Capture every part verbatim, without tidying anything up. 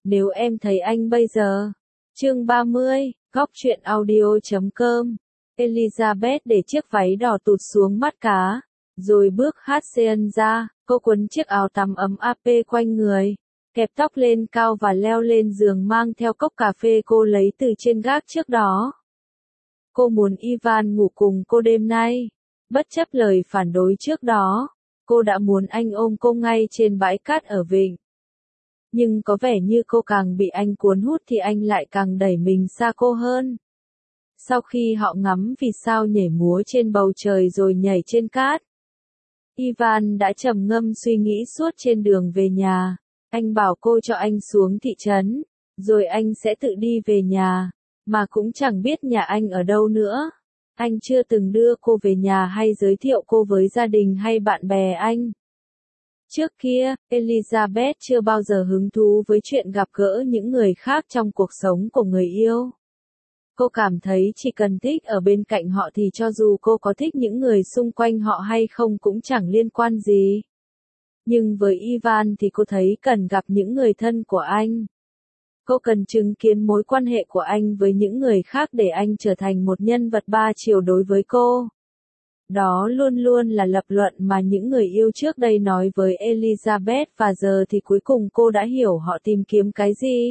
Nếu em thấy anh bây giờ. Chương ba mươi, góc truyện audio chấm com. Elizabeth để chiếc váy đỏ tụt xuống mắt cá, rồi bước hát xê ra, cô quấn chiếc áo tắm ấm áp quanh người, kẹp tóc lên cao và leo lên giường mang theo cốc cà phê cô lấy từ trên gác trước đó. Cô muốn Ivan ngủ cùng cô đêm nay. Bất chấp lời phản đối trước đó, cô đã muốn anh ôm cô ngay trên bãi cát ở vịnh. Nhưng có vẻ như cô càng bị anh cuốn hút thì anh lại càng đẩy mình xa cô hơn. Sau khi họ ngắm vì sao nhảy múa trên bầu trời rồi nhảy trên cát, Ivan đã trầm ngâm suy nghĩ suốt trên đường về nhà. Anh bảo cô cho anh xuống thị trấn, rồi anh sẽ tự đi về nhà, mà cũng chẳng biết nhà anh ở đâu nữa. Anh chưa từng đưa cô về nhà hay giới thiệu cô với gia đình hay bạn bè anh. Trước kia, Elizabeth chưa bao giờ hứng thú với chuyện gặp gỡ những người khác trong cuộc sống của người yêu. Cô cảm thấy chỉ cần thích ở bên cạnh họ thì cho dù cô có thích những người xung quanh họ hay không cũng chẳng liên quan gì. Nhưng với Ivan thì cô thấy cần gặp những người thân của anh. Cô cần chứng kiến mối quan hệ của anh với những người khác để anh trở thành một nhân vật ba chiều đối với cô. Đó luôn luôn là lập luận mà những người yêu trước đây nói với Elizabeth và giờ thì cuối cùng cô đã hiểu họ tìm kiếm cái gì.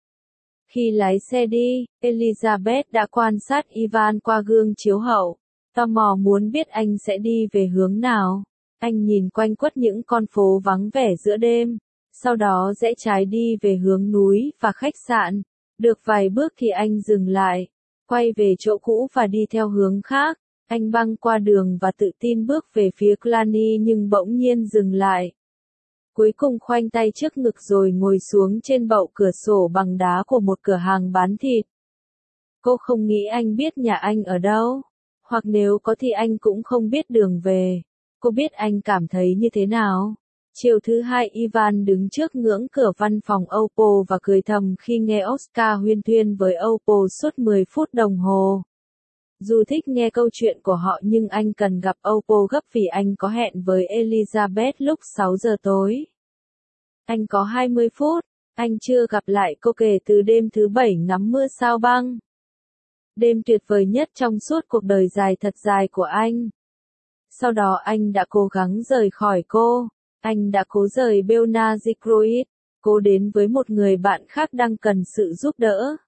Khi lái xe đi, Elizabeth đã quan sát Ivan qua gương chiếu hậu, tò mò muốn biết anh sẽ đi về hướng nào. Anh nhìn quanh quất những con phố vắng vẻ giữa đêm, sau đó rẽ trái đi về hướng núi và khách sạn. Được vài bước thì anh dừng lại, quay về chỗ cũ và đi theo hướng khác. Anh băng qua đường và tự tin bước về phía Clany nhưng bỗng nhiên dừng lại. Cuối cùng khoanh tay trước ngực rồi ngồi xuống trên bậu cửa sổ bằng đá của một cửa hàng bán thịt. Cô không nghĩ anh biết nhà anh ở đâu, hoặc nếu có thì anh cũng không biết đường về. Cô biết anh cảm thấy như thế nào. Chiều thứ hai Ivan đứng trước ngưỡng cửa văn phòng Oppo và cười thầm khi nghe Oscar huyên thuyên với Oppo suốt mười phút đồng hồ. Dù thích nghe câu chuyện của họ nhưng anh cần gặp Oppo gấp vì anh có hẹn với Elizabeth lúc sáu giờ tối. Anh có hai mươi phút, anh chưa gặp lại cô kể từ đêm thứ bảy ngắm mưa sao băng. Đêm tuyệt vời nhất trong suốt cuộc đời dài thật dài của anh. Sau đó anh đã cố gắng rời khỏi cô, anh đã cố rời Belna Zikroit, cố đến với một người bạn khác đang cần sự giúp đỡ.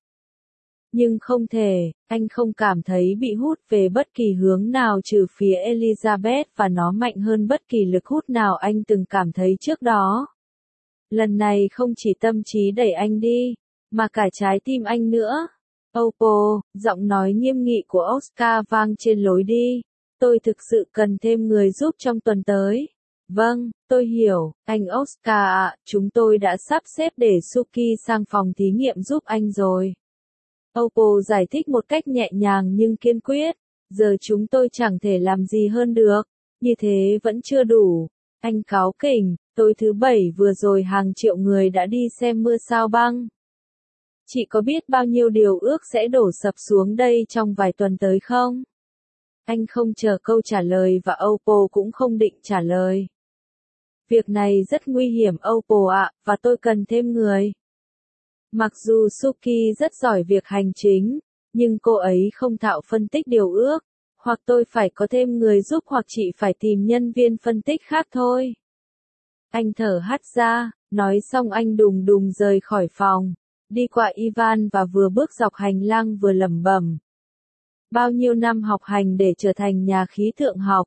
Nhưng không thể, anh không cảm thấy bị hút về bất kỳ hướng nào trừ phía Elizabeth và nó mạnh hơn bất kỳ lực hút nào anh từng cảm thấy trước đó. Lần này không chỉ tâm trí đẩy anh đi, mà cả trái tim anh nữa. Oppo, giọng nói nghiêm nghị của Oscar vang trên lối đi. Tôi thực sự cần thêm người giúp trong tuần tới. Vâng, tôi hiểu, anh Oscar ạ, chúng tôi đã sắp xếp để Suki sang phòng thí nghiệm giúp anh rồi. Oppo giải thích một cách nhẹ nhàng nhưng kiên quyết. Giờ chúng tôi chẳng thể làm gì hơn được. Như thế vẫn chưa đủ. Anh cáu kỉnh, tối thứ bảy vừa rồi hàng triệu người đã đi xem mưa sao băng. Chị có biết bao nhiêu điều ước sẽ đổ sập xuống đây trong vài tuần tới không? Anh không chờ câu trả lời và Oppo cũng không định trả lời. Việc này rất nguy hiểm Oppo ạ, và tôi cần thêm người. Mặc dù Suki rất giỏi việc hành chính, nhưng cô ấy không thạo phân tích điều ước. Hoặc tôi phải có thêm người giúp hoặc chị phải tìm nhân viên phân tích khác thôi. Anh thở hắt ra, nói xong anh đùng đùng rời khỏi phòng, đi qua Ivan và vừa bước dọc hành lang vừa lẩm bẩm. Bao nhiêu năm học hành để trở thành nhà khí tượng học.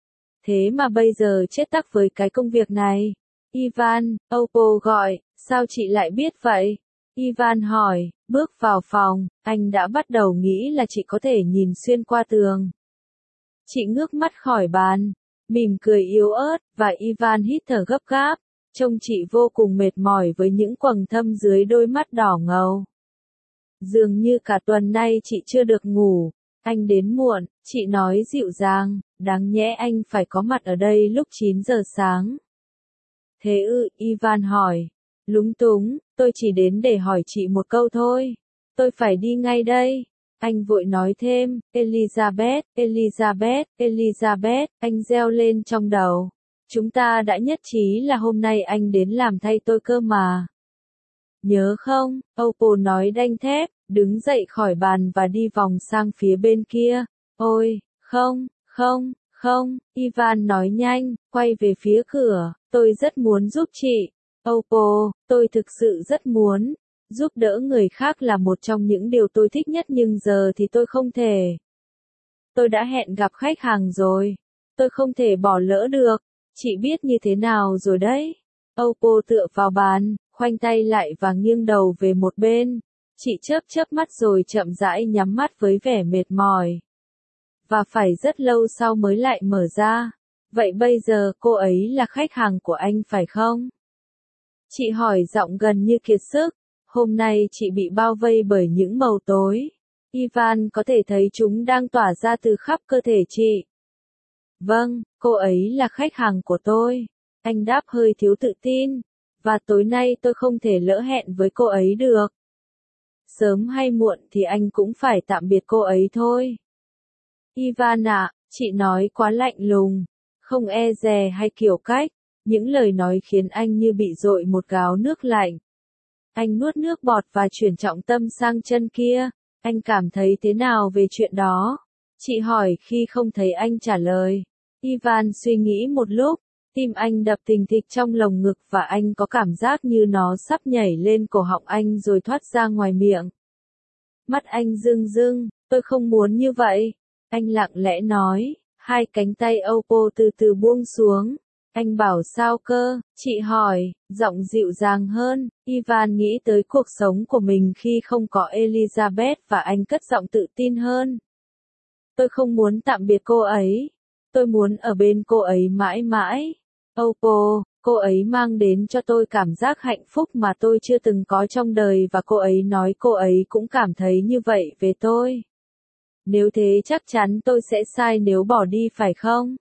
Thế mà bây giờ chết tắc với cái công việc này. Ivan, Oppo gọi, sao chị lại biết vậy? Ivan hỏi, bước vào phòng, anh đã bắt đầu nghĩ là chị có thể nhìn xuyên qua tường. Chị ngước mắt khỏi bàn, mỉm cười yếu ớt, và Ivan hít thở gấp gáp, trông chị vô cùng mệt mỏi với những quầng thâm dưới đôi mắt đỏ ngầu. Dường như cả tuần nay chị chưa được ngủ, anh đến muộn, chị nói dịu dàng, đáng nhẽ anh phải có mặt ở đây lúc chín giờ sáng. Thế ư, Ivan hỏi, lúng túng, tôi chỉ đến để hỏi chị một câu thôi, tôi phải đi ngay đây. Anh vội nói thêm, Elizabeth, Elizabeth, Elizabeth, anh reo lên trong đầu. Chúng ta đã nhất trí là hôm nay anh đến làm thay tôi cơ mà. nhớ không? Oppo nói đanh thép, đứng dậy khỏi bàn và đi vòng sang phía bên kia. Ôi, không, không, không, Ivan nói nhanh, quay về phía cửa, tôi rất muốn giúp chị. Oppo, tôi thực sự rất muốn. Giúp đỡ người khác là một trong những điều tôi thích nhất nhưng giờ thì tôi không thể. Tôi đã hẹn gặp khách hàng rồi. Tôi không thể bỏ lỡ được. Chị biết như thế nào rồi đấy. Oppo tựa vào bàn, khoanh tay lại và nghiêng đầu về một bên. Chị chớp chớp mắt rồi chậm rãi nhắm mắt với vẻ mệt mỏi. Và phải rất lâu sau mới lại mở ra. Vậy bây giờ cô ấy là khách hàng của anh phải không? Chị hỏi giọng gần như kiệt sức. Hôm nay chị bị bao vây bởi những màu tối. Ivan có thể thấy chúng đang tỏa ra từ khắp cơ thể chị. Vâng, cô ấy là khách hàng của tôi. Anh đáp hơi thiếu tự tin. Và tối nay tôi không thể lỡ hẹn với cô ấy được. Sớm hay muộn thì anh cũng phải tạm biệt cô ấy thôi. Ivan ạ, chị nói quá lạnh lùng. Không e dè hay kiểu cách. Những lời nói khiến anh như bị dội một gáo nước lạnh. Anh nuốt nước bọt và chuyển trọng tâm sang chân kia. Anh cảm thấy thế nào về chuyện đó? Chị hỏi khi không thấy anh trả lời. Ivan suy nghĩ một lúc. Tim anh đập thình thịch trong lồng ngực và anh có cảm giác như nó sắp nhảy lên cổ họng anh rồi thoát ra ngoài miệng. Mắt anh rưng rưng, tôi không muốn như vậy. Anh lặng lẽ nói, hai cánh tay Oppo từ từ buông xuống. Anh bảo sao cơ, chị hỏi, giọng dịu dàng hơn. Ivan nghĩ tới cuộc sống của mình khi không có Elizabeth và anh cất giọng tự tin hơn. Tôi không muốn tạm biệt cô ấy. Tôi muốn ở bên cô ấy mãi mãi. Oppo, cô ấy mang đến cho tôi cảm giác hạnh phúc mà tôi chưa từng có trong đời và cô ấy nói cô ấy cũng cảm thấy như vậy về tôi. Nếu thế chắc chắn tôi sẽ sai nếu bỏ đi phải không?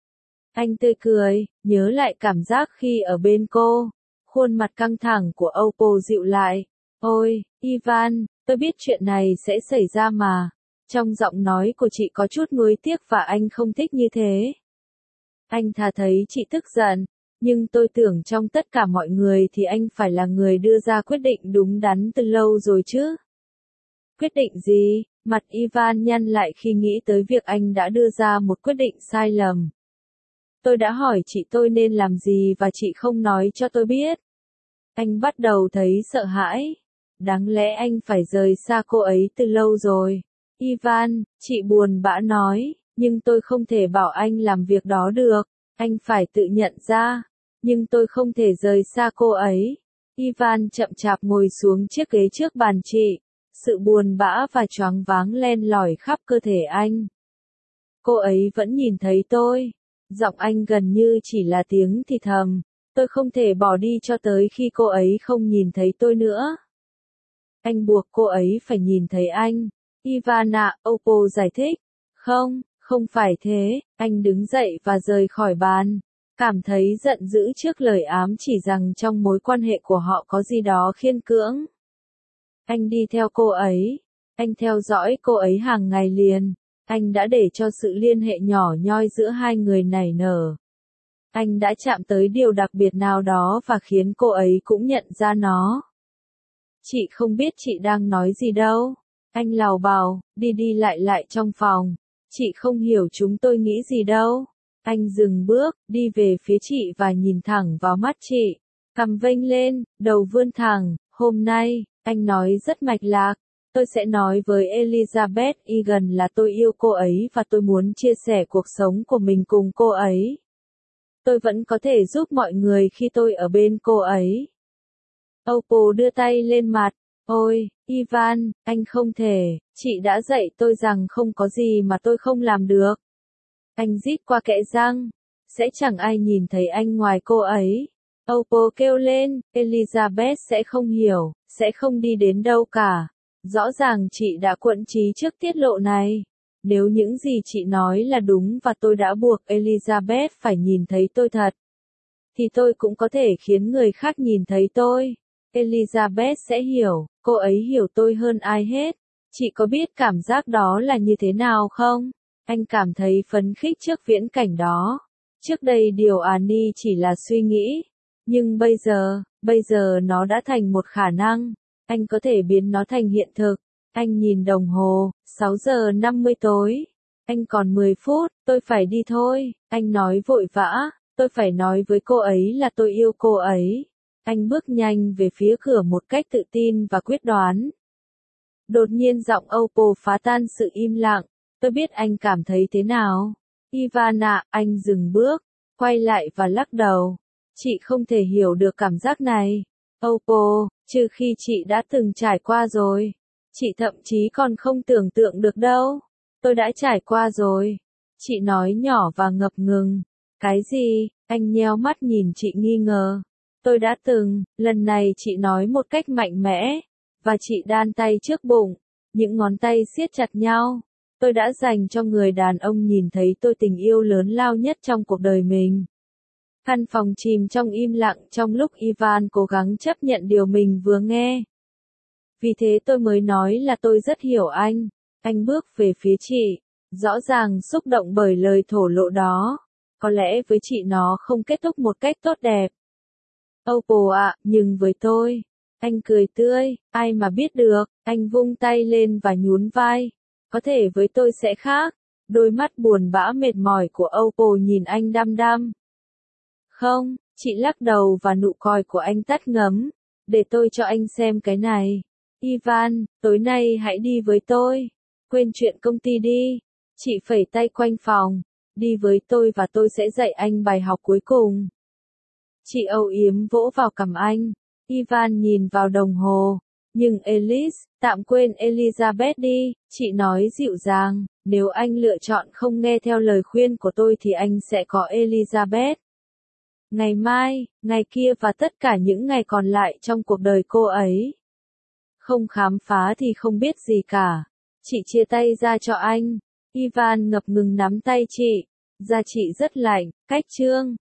Anh tươi cười, nhớ lại cảm giác khi ở bên cô. Khuôn mặt căng thẳng của Oppo dịu lại. Ôi, Ivan, tôi biết chuyện này sẽ xảy ra mà. Trong giọng nói của chị có chút nuối tiếc và anh không thích như thế. Anh thà thấy chị tức giận, nhưng tôi tưởng trong tất cả mọi người thì anh phải là người đưa ra quyết định đúng đắn từ lâu rồi chứ. Quyết định gì? Mặt Ivan nhăn lại khi nghĩ tới việc anh đã đưa ra một quyết định sai lầm. Tôi đã hỏi chị tôi nên làm gì và chị không nói cho tôi biết. Anh bắt đầu thấy sợ hãi. Đáng lẽ anh phải rời xa cô ấy từ lâu rồi. Ivan, chị buồn bã nói, nhưng tôi không thể bảo anh làm việc đó được. Anh phải tự nhận ra. Nhưng tôi không thể rời xa cô ấy. Ivan chậm chạp ngồi xuống chiếc ghế trước bàn chị. Sự buồn bã và choáng váng len lỏi khắp cơ thể anh. Cô ấy vẫn nhìn thấy tôi. Giọng anh gần như chỉ là tiếng thì thầm. Tôi không thể bỏ đi cho tới khi cô ấy không nhìn thấy tôi nữa. Anh buộc cô ấy phải nhìn thấy anh. Ivana, Oppo giải thích. Không, không phải thế. Anh đứng dậy và rời khỏi bàn. Cảm thấy giận dữ trước lời ám chỉ rằng trong mối quan hệ của họ có gì đó khiên cưỡng. Anh đi theo cô ấy. Anh theo dõi cô ấy hàng ngày liền. Anh đã để cho sự liên hệ nhỏ nhoi giữa hai người nảy nở. Anh đã chạm tới điều đặc biệt nào đó và khiến cô ấy cũng nhận ra nó. Chị không biết chị đang nói gì đâu. Anh lào bào, đi đi lại lại trong phòng. Chị không hiểu chúng tôi nghĩ gì đâu. Anh dừng bước, đi về phía chị và nhìn thẳng vào mắt chị. Cằm vênh lên, đầu vươn thẳng. Hôm nay, anh nói rất mạch lạc. Tôi sẽ nói với Elizabeth Egan là tôi yêu cô ấy và tôi muốn chia sẻ cuộc sống của mình cùng cô ấy. Tôi vẫn có thể giúp mọi người khi tôi ở bên cô ấy. Oppo đưa tay lên mặt. Ôi, Ivan, anh không thể, chị đã dạy tôi rằng không có gì mà tôi không làm được. Anh rít qua kẽ răng. Sẽ chẳng ai nhìn thấy anh ngoài cô ấy. Oppo kêu lên, Elizabeth sẽ không hiểu, sẽ không đi đến đâu cả. Rõ ràng chị đã quẫn trí trước tiết lộ này. Nếu những gì chị nói là đúng và tôi đã buộc Elizabeth phải nhìn thấy tôi thật, thì tôi cũng có thể khiến người khác nhìn thấy tôi. Elizabeth sẽ hiểu, cô ấy hiểu tôi hơn ai hết. Chị có biết cảm giác đó là như thế nào không? Anh cảm thấy phấn khích trước viễn cảnh đó. Trước đây điều Annie chỉ là suy nghĩ. Nhưng bây giờ, Bây giờ nó đã thành một khả năng. Anh có thể biến nó thành hiện thực. Anh nhìn đồng hồ, sáu giờ năm mươi tối. Anh còn mười phút, tôi phải đi thôi. Anh nói vội vã, tôi phải nói với cô ấy là tôi yêu cô ấy. Anh bước nhanh về phía cửa một cách tự tin và quyết đoán. Đột nhiên giọng Oppo phá tan sự im lặng. Tôi biết anh cảm thấy thế nào. Ivana, anh dừng bước, quay lại và lắc đầu. Chị không thể hiểu được cảm giác này. Oppo, trừ khi chị đã từng trải qua rồi. Chị thậm chí còn không tưởng tượng được đâu. Tôi đã trải qua rồi. Chị nói nhỏ và ngập ngừng. Cái gì? Anh nheo mắt nhìn chị nghi ngờ. Tôi đã từng, lần này chị nói một cách mạnh mẽ. Và chị đan tay trước bụng. Những ngón tay siết chặt nhau. Tôi đã dành cho người đàn ông nhìn thấy tôi tình yêu lớn lao nhất trong cuộc đời mình. Căn phòng chìm trong im lặng trong lúc Ivan cố gắng chấp nhận điều mình vừa nghe. Vì thế tôi mới nói là tôi rất hiểu anh. Anh bước về phía chị, rõ ràng xúc động bởi lời thổ lộ đó. Có lẽ với chị nó không kết thúc một cách tốt đẹp. Oppo ạ, nhưng với tôi. Anh cười tươi, ai mà biết được, anh vung tay lên và nhún vai. Có thể với tôi sẽ khác. Đôi mắt buồn bã mệt mỏi của Oppo nhìn anh đăm đăm. Không, chị lắc đầu và nụ cười của anh tắt ngấm. Để tôi cho anh xem cái này. Ivan, tối nay hãy đi với tôi. Quên chuyện công ty đi. Chị phẩy tay quanh phòng. Đi với tôi và tôi sẽ dạy anh bài học cuối cùng. Chị âu yếm vỗ vào cằm anh. Ivan nhìn vào đồng hồ. Nhưng Alice, tạm quên Elizabeth đi, chị nói dịu dàng. Nếu anh lựa chọn không nghe theo lời khuyên của tôi thì anh sẽ có Elizabeth. Ngày mai, ngày kia và tất cả những ngày còn lại trong cuộc đời cô ấy. Không khám phá thì không biết gì cả. Chị chia tay ra cho anh. Ivan ngập ngừng nắm tay chị. Da chị rất lạnh, cách chương.